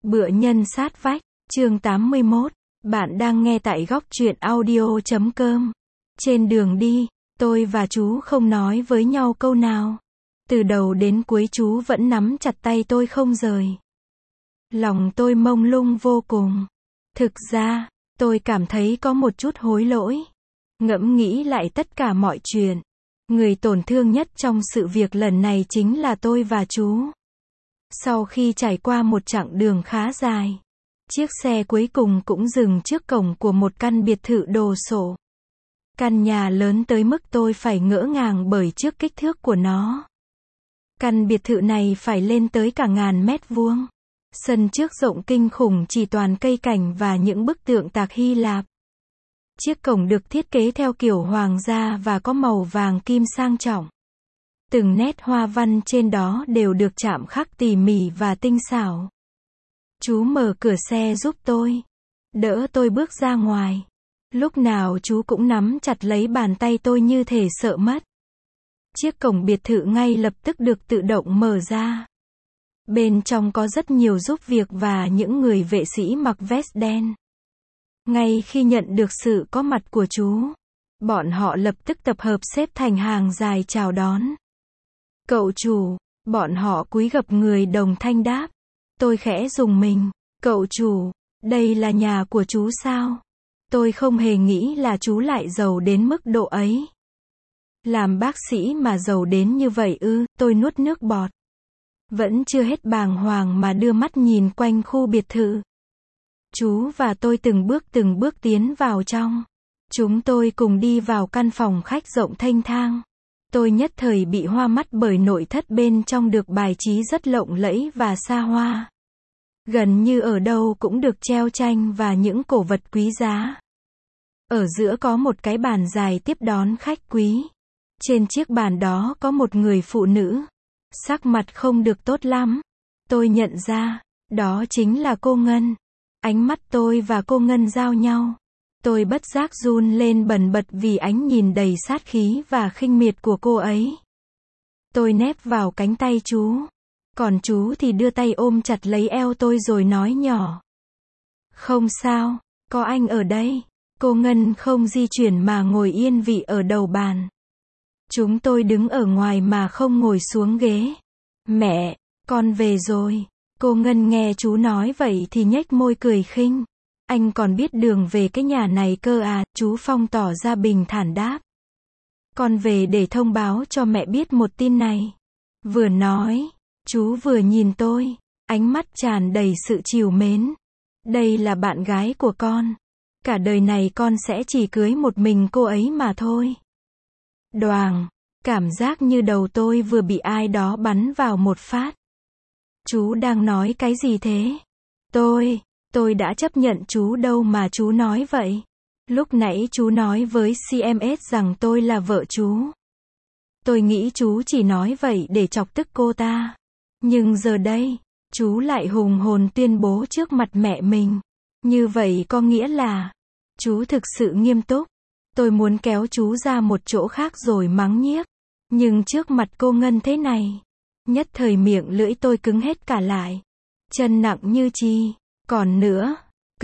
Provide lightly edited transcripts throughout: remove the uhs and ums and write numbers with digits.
Bữa nhân sát vách, chương 81. Bạn đang nghe tại góc truyện audio.com. Trên đường đi, tôi và chú không nói với nhau câu nào. Từ đầu đến cuối chú vẫn nắm chặt tay tôi không rời. Lòng tôi mông lung vô cùng. Thực ra, tôi cảm thấy có một chút hối lỗi. Ngẫm nghĩ lại tất cả mọi chuyện. Người tổn thương nhất trong sự việc lần này chính là tôi và chú. Sau khi trải qua một chặng đường khá dài, chiếc xe cuối cùng cũng dừng trước cổng của một căn biệt thự đồ sộ. Căn nhà lớn tới mức tôi phải ngỡ ngàng bởi trước kích thước của nó. Căn biệt thự này phải lên tới cả 1000 mét vuông. Sân trước rộng kinh khủng chỉ toàn cây cảnh và những bức tượng tạc Hy Lạp. Chiếc cổng được thiết kế theo kiểu hoàng gia và có màu vàng kim sang trọng. Từng nét hoa văn trên đó đều được chạm khắc tỉ mỉ và tinh xảo. Chú mở cửa xe giúp tôi, đỡ tôi bước ra ngoài. Lúc nào chú cũng nắm chặt lấy bàn tay tôi như thể sợ mất. Chiếc cổng biệt thự ngay lập tức được tự động mở ra. Bên trong có rất nhiều giúp việc và những người vệ sĩ mặc vest đen. Ngay khi nhận được sự có mặt của chú, bọn họ lập tức tập hợp xếp thành hàng dài chào đón. Cậu chủ, bọn họ cúi gập người đồng thanh đáp. Tôi khẽ rùng mình. Cậu chủ, đây là nhà của chú sao? Tôi không hề nghĩ là chú lại giàu đến mức độ ấy. Làm bác sĩ mà giàu đến như vậy ư? Tôi nuốt nước bọt. Vẫn chưa hết bàng hoàng mà đưa mắt nhìn quanh khu biệt thự. Chú và tôi từng bước tiến vào trong. Chúng tôi cùng đi vào căn phòng khách rộng thênh thang. Tôi nhất thời bị hoa mắt bởi nội thất bên trong được bài trí rất lộng lẫy và xa hoa. Gần như ở đâu cũng được treo tranh và những cổ vật quý giá. Ở giữa có một cái bàn dài tiếp đón khách quý. Trên chiếc bàn đó có một người phụ nữ. Sắc mặt không được tốt lắm. Tôi nhận ra, đó chính là cô Ngân. Ánh mắt tôi và cô Ngân giao nhau. Tôi bất giác run lên bần bật vì ánh nhìn đầy sát khí và khinh miệt của cô ấy. Tôi nép vào cánh tay chú. Còn chú thì đưa tay ôm chặt lấy eo tôi rồi nói nhỏ. Không sao, có anh ở đây. Cô Ngân không di chuyển mà ngồi yên vị ở đầu bàn. Chúng tôi đứng ở ngoài mà không ngồi xuống ghế. Mẹ, con về rồi. Cô Ngân nghe chú nói vậy thì nhếch môi cười khinh. Anh còn biết đường về cái nhà này cơ à? Chú Phong tỏ ra bình thản đáp. Con về để thông báo cho mẹ biết một tin này. Vừa nói, chú vừa nhìn tôi, ánh mắt tràn đầy sự trìu mến. Đây là bạn gái của con. Cả đời này con sẽ chỉ cưới một mình cô ấy mà thôi. Đoàng, cảm giác như đầu tôi vừa bị ai đó bắn vào một phát. Chú đang nói cái gì thế? Tôi đã chấp nhận chú đâu mà chú nói vậy. Lúc nãy chú nói với CMS rằng tôi là vợ chú. Tôi nghĩ chú chỉ nói vậy để chọc tức cô ta. Nhưng giờ đây, chú lại hùng hồn tuyên bố trước mặt mẹ mình. Như vậy có nghĩa là, chú thực sự nghiêm túc. Tôi muốn kéo chú ra một chỗ khác rồi mắng nhiếc. Nhưng trước mặt cô Ngân thế này, nhất thời miệng lưỡi tôi cứng hết cả lại. Chân nặng như chi. Còn nữa,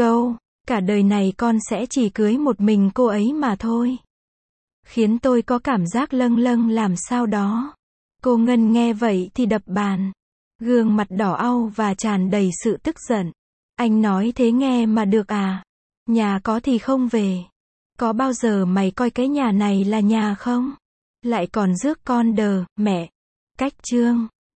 cả đời này con sẽ chỉ cưới một mình cô ấy mà thôi. Khiến tôi có cảm giác lâng lâng làm sao đó. Cô Ngân nghe vậy thì đập bàn. Gương mặt đỏ au và tràn đầy sự tức giận. Anh nói thế nghe mà được à? Nhà có thì không về. Có bao giờ mày coi cái nhà này là nhà không? Lại còn rước con đờ, mẹ. Cách chương